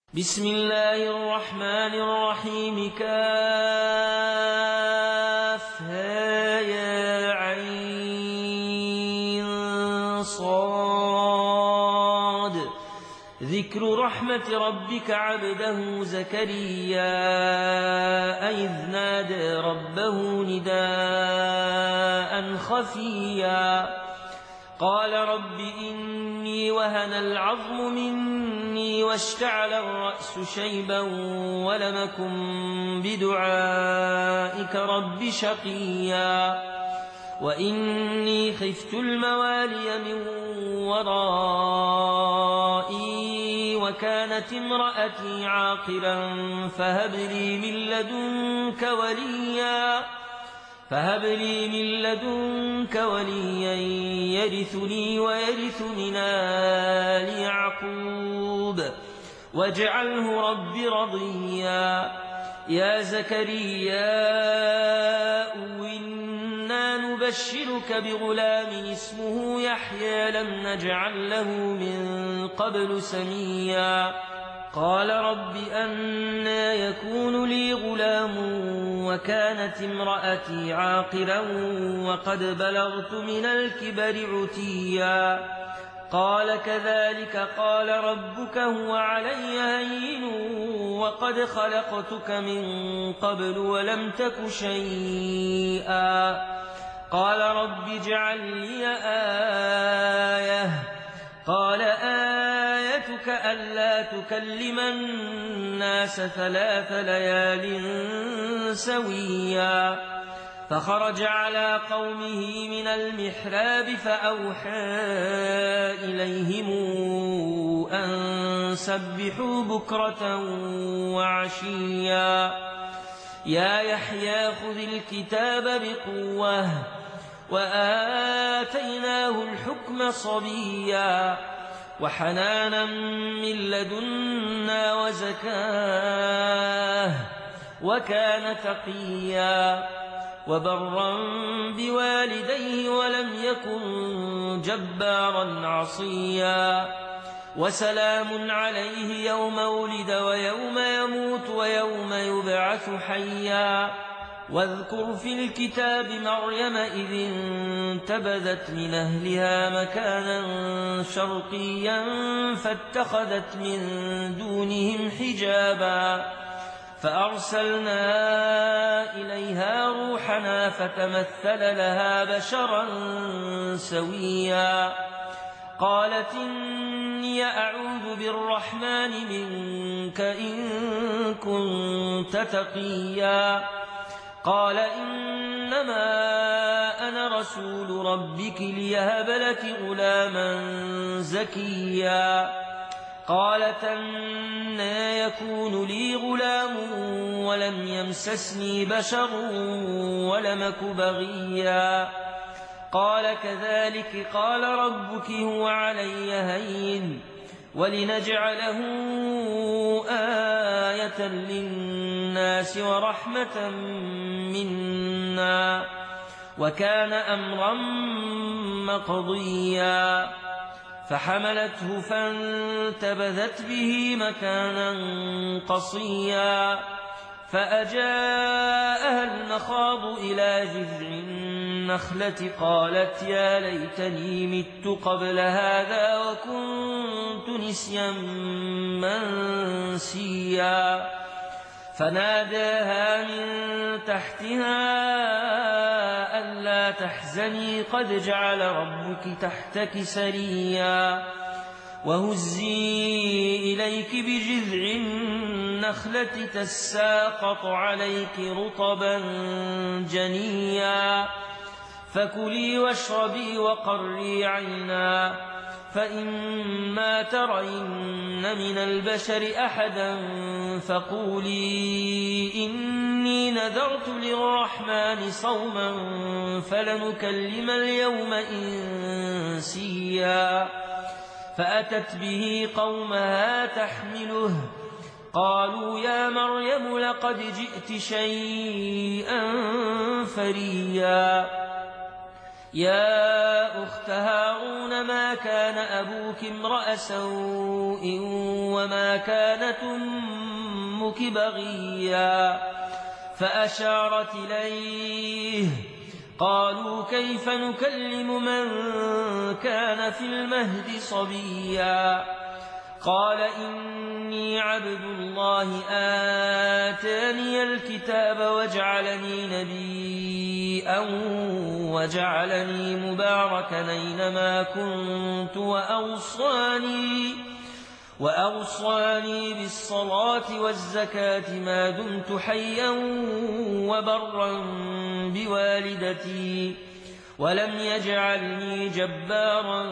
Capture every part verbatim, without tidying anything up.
بسم الله الرحمن الرحيم كافها يا عين صاد ذكر رحمة ربك عبده زكريا إذ نادى ربه نداء خفيا قال رب إني وهن العظم مني واشتعل الرأس شيبا ولم أكن بدعائك رب شقيا وإني خفت الموالي من ورائي وكانت امرأتي عاقرا فهب لي من لدنك وليا فهب لي من لدنك وليا يرثني ويرث من آل يعقوب واجعله رب رضيا يا زكريا إنا نبشرك بغلام اسمه يحيى لم نجعل له من قبل سميا قال رب أنى يكون لي غلام وكانت امرأتي عاقرا وقد بلغت من الكبر عتيا قال كذلك قال ربك هو علي هين وقد خلقتك من قبل ولم تك شيئا قال رب اجعل لي آية قال آيتك ألا تكلم الناس ثلاث ليال سويا فخرج على قومه من المحراب فأوحى إليهم أن سبحوا بكرة وعشيا يا يحيى خذ الكتاب بقوة وآتيناه الحكم صبيا وحنانا من لدنا وزكاه وكان تقيا وبرا بوالديه ولم يكن جبارا عصيا وسلام عليه يوم ولد ويوم يموت ويوم يبعث حيا واذكر في الكتاب مريم إذ انتبذت من أهلها مكانا شرقيا فاتخذت من دونهم حجابا فأرسلنا إليها روحنا فتمثل لها بشرا سويا قالت إني أعوذ بالرحمن منك إن كنت تقيا قال إنما أنا رسول ربك ليهب لك غلاما زكيا قالت أنى يكون لي غلام ولم يمسسني بشر ولم أك بغيا قال كذلك قال ربك هو علي هين ولنجعله آية للناس ورحمة منا وكان أمرا مقضيا فحملته فانتبذت به مكانا قصيا فأجاءها المخاض إلى جذع النخلة قالت يا ليتني مت قبل هذا وكنت نسيا منسيا فناداها من تحتها ألا تحزني قد جعل ربك تحتك سريا وهزي إليك بجذع النخلة تساقط عليك رطبا جنيا فكلي واشربي وقري عينا فإما ترين من البشر أحدا فقولي إني نذرت للرحمن صوما فلنكلم اليوم إنسيا فأتت به قومها تحمله قالوا يا مريم لقد جئت شيئا فريا يا أخت هارون ما كان أبوك امرأ سوء وما كانت أمك بغيا فأشارت إليه قالوا كيف نكلم من كان في المهد صبيا قال إني عبد الله آتاني الكتاب وجعلني نبيا وجعلني مباركا أينما كنت وأوصاني, وأوصاني بالصلاة والزكاة ما دمت حيا وبرا بوالدتي ولم يجعلني جبارا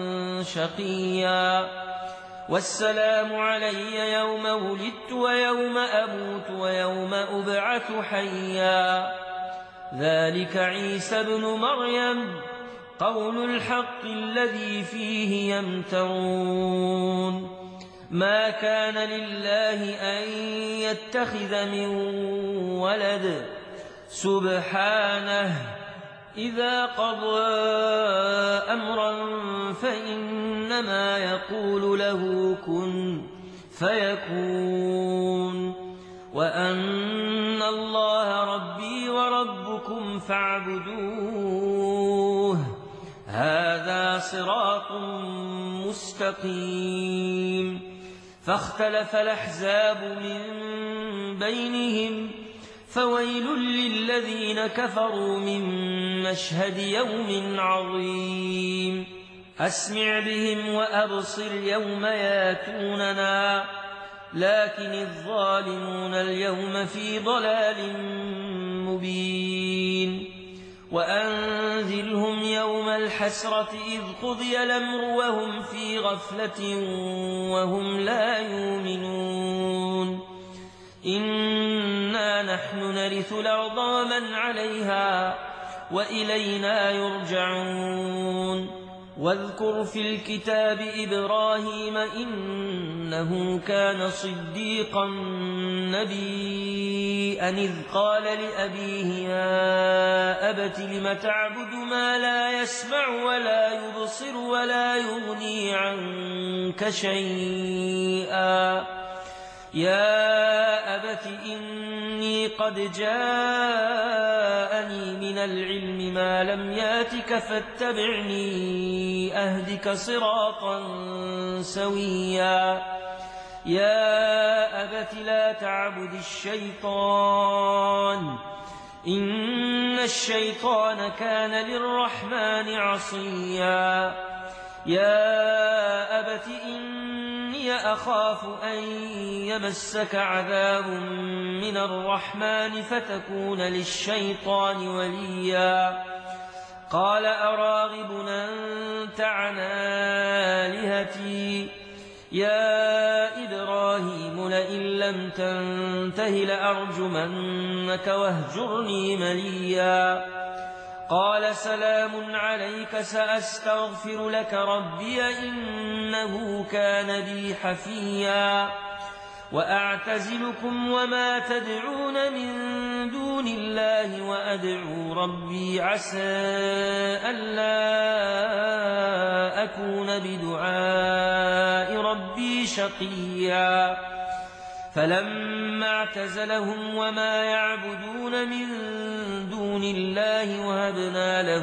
شقيا والسلام علي يوم ولدت ويوم أموت ويوم أبعث حيا ذلك عيسى ابن مريم قول الحق الذي فيه يمترون ما كان لله أن يتخذ من ولد سبحانه إذا قضى أمرا فإنما يقول له كن فيكون وأن الله ربي وربكم فاعبدوه هذا صراط مستقيم فاختلف الأحزاب من بينهم فويل للذين كفروا من مشهد يوم عظيم أسمع بهم وأبصر يوم ياتوننا لكن الظالمون اليوم في ضلال مبين وأنذرهم يوم الحسرة إذ قضي الأمر وهم في غفلة وهم لا يؤمنون إنا نحن نرث الأرض ومن عليها وإلينا يرجعون واذكر في الكتاب إبراهيم إنه كان صديقا نبيا إذ قال لأبيه يا أبت لم تعبد ما لا يسمع ولا يبصر ولا يغني عنك شيئا يا أبت إني قد جاءني من العلم ما لم ياتك فاتبعني أهدك صراطا سويا يا أبت لا تعبد الشيطان إن الشيطان كان للرحمن عصيا يا أبت إني أخاف أن يمسك عذاب من الرحمن فتكون للشيطان وليا قال أراغب أنت عن آلهتي يا إبراهيم لئن لم تنته لأرجمنك واهجرني مليا قال سلام عليك سأستغفر لك ربي إنه كان بي حفيا وأعتزلكم وما تدعون من دون الله وأدعو ربي عسى ألا أكون بدعاء ربي شقيا فلما اعتزلهم وما يعبدون من دون الله وهبنا له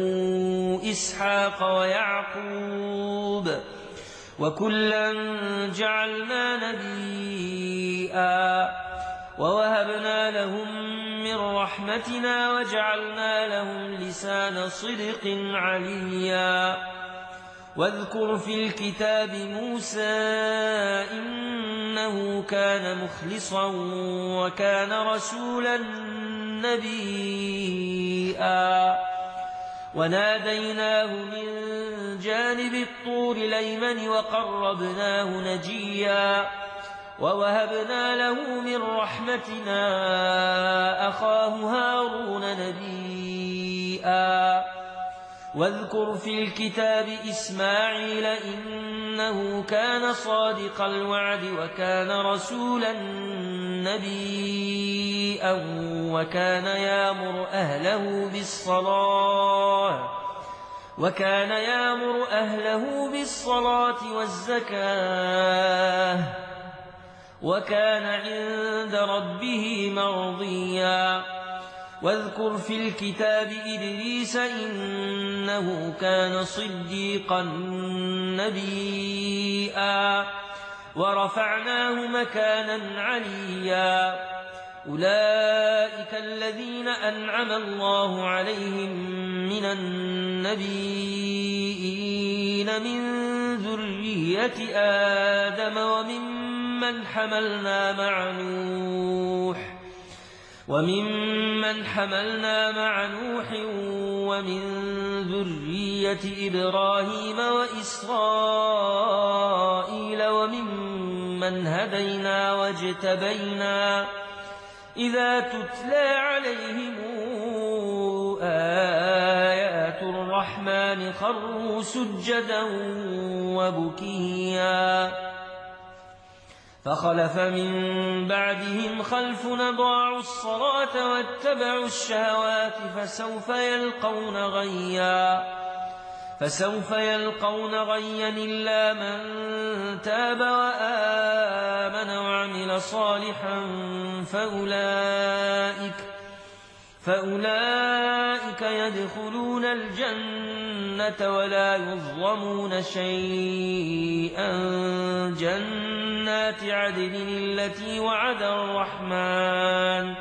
إسحاق ويعقوب وكلا جعلنا نبيا ووهبنا لهم من رحمتنا وجعلنا لهم لسان صدق عليا واذكر في الكتاب موسى إنه كان مخلصا وكان رسولا نبيا وناديناه من جانب الطور الأيمن وقربناه نجيا ووهبنا له من رحمتنا أخاه هارون نبيا واذكر في الكتاب إسماعيل إنه كان صادق الوعد وكان رسولا نبيا وكان يأمر أهله بالصلاة وكان يأمر أهله بالصلاة والزكاة وكان عند ربه مرضيا واذكر في الكتاب إدريس إنه كان صديقا نبيا ورفعناه مكانا عليا أولئك الذين أنعم الله عليهم من النبيين من ذرية آدم وممن حملنا مع نوح وممن حملنا مع نوح ومن ذرية إبراهيم وإسرائيل وممن هدينا واجتبينا إذا تتلى عليهم آيات الرحمن خروا سجدا وبكيا فخلف من بعدهم خلف أضاعوا الصلاة واتبعوا الشهوات فسوف يلقون غيا فسوف يلقون غيا إلا من تاب وآمن وعمل صالحا فأولئك فأولئك يدخلون الجنة ولا يظلمون شيئا جنات عدن التي وعد الرحمن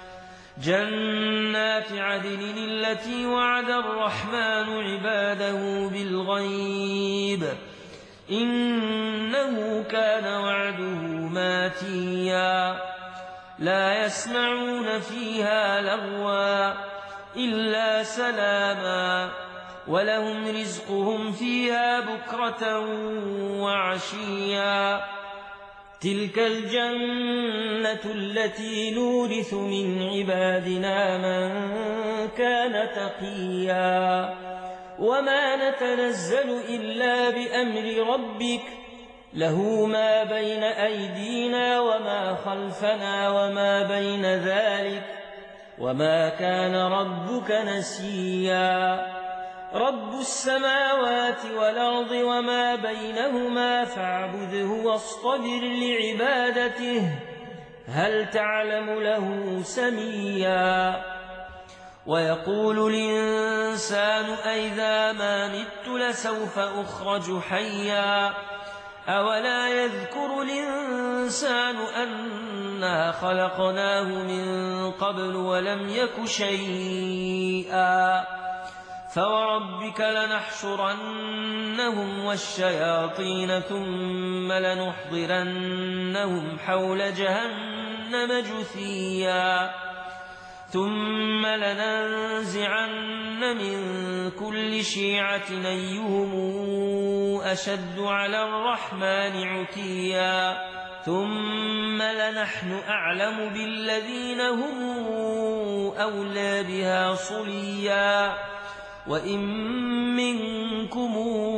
جنات عدن التي وعد الرحمن عباده بالغيب إنه كان وعده ماتيا لا يسمعون فيها لغوا إلا سلاما ولهم رزقهم فيها بكرة وعشيا تلك الجنة التي نورث من عبادنا من كان تقيا وما نتنزل إلا بأمر ربك له ما بين أيدينا وما خلفنا وما بين ذلك وما كان ربك نسيا رب السماوات والأرض وما بينهما فاعبده واصطبر لعبادته هل تعلم له سميا ويقول الإنسان أئذا ما مت لسوف أخرج حيا أولا يذكر الإنسان أنا خلقناه من قبل ولم يك شيئا فوربك لنحشرنهم والشياطين ثم لنحضرنهم حول جهنم جثيا ثم لننزعن من كل شيعة أيهم أشد على الرحمن عتيا ثم لنحن أعلم بالذين هم أولى بها صليا وإن منكم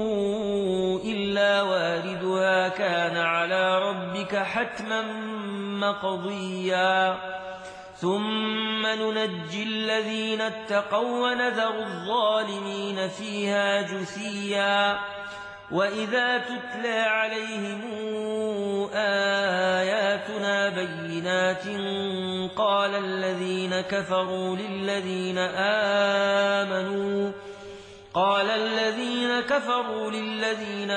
إلا واردها كان على ربك حتما مقضيا ثم ننجي الذين اتقوا ونذر الظالمين فيها جثيا وإذا تتلى عليهم آياتنا بينات قال الذين كفروا للذين آمنوا قال الذين كفروا للذين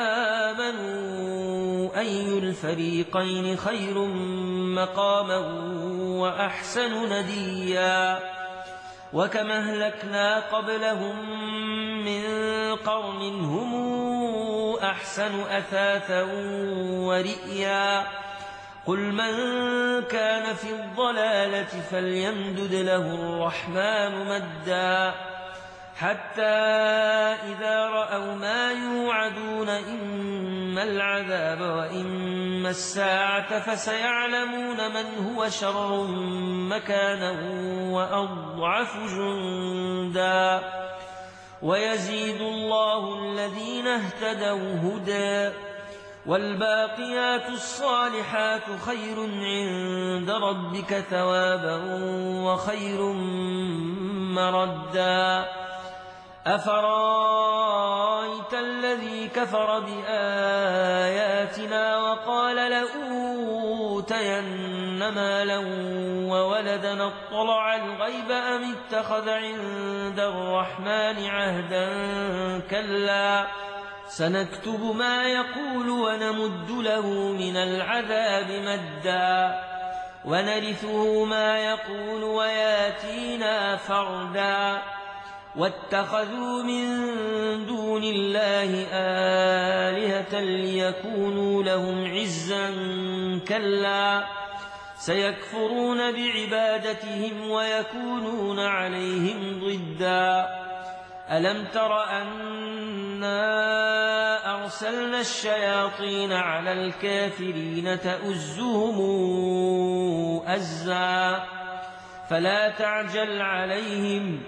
آمنوا أي الفريقين خير مقاما وأحسن نديا وكم أهلكنا قبلهم من قرن هم أحسن أثاثا ورئيا قل من كان في الضلالة فليمدد له الرحمن مدا حتى إذا رأوا ما يوعدون إما العذاب وإما الساعة فسيعلمون من هو شر مكانا وأضعف جندا ويزيد الله الذين اهتدوا هدى والباقيات الصالحات خير عند ربك ثوابا وخير مردا أفرأيت الذي كفر بآياتنا وقال لأوتين مالا وولدا اطلع الغيب أم اتخذ عند الرحمن عهدا كلا سنكتب ما يقول ونمد له من العذاب مدا ونرثه ما يقول وياتينا فردا واتخذوا من دون الله آلهة ليكونوا لهم عزا كلا سيكفرون بعبادتهم ويكونون عليهم ضدا ألم تر أنا أرسلنا الشياطين على الكافرين تؤزهم أزا فلا تعجل عليهم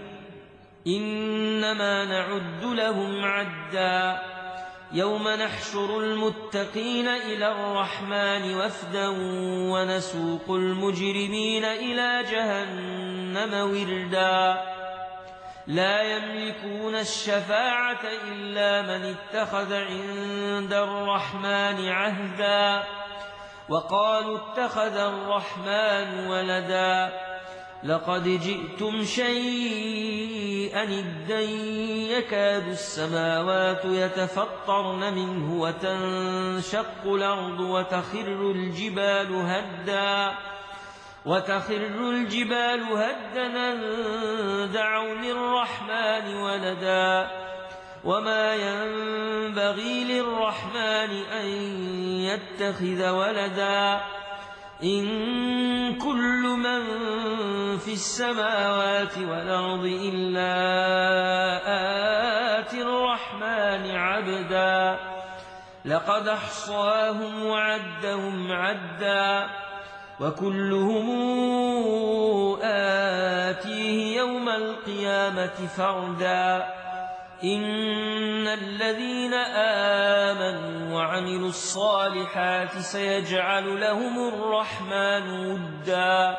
إنما نعد لهم عدا يوم نحشر المتقين إلى الرحمن وفدا ونسوق المجرمين إلى جهنم وردا لا يملكون الشفاعة إلا من اتخذ عند الرحمن عهدا وقالوا اتخذ الرحمن ولدا لقد جئتم شيئا إدا يكاد السماوات يتفطرن منه وتنشق الأرض وتخر الجبال هدا وتخر الجبال هدا دعوا للرحمن ولدا وما ينبغي للرحمن أن يتخذ ولدا إن كل من في السماوات والأرض إلا آتي الرحمن عبدا لقد أحصاهم وعدهم عدا وكلهم آتيه يوم القيامة فردا إن الذين آمنوا وعملوا الصالحات سيجعل لهم الرحمن ودا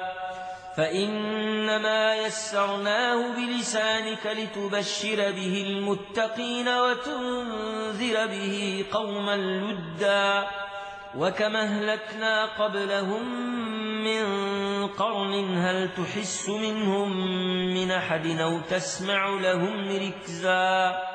فإنما يسرناه بلسانك لتبشر به المتقين وتنذر به قوما لدا وكما أهلكنا قبلهم من قرن هل تحس منهم من أحد أو تسمع لهم ركزا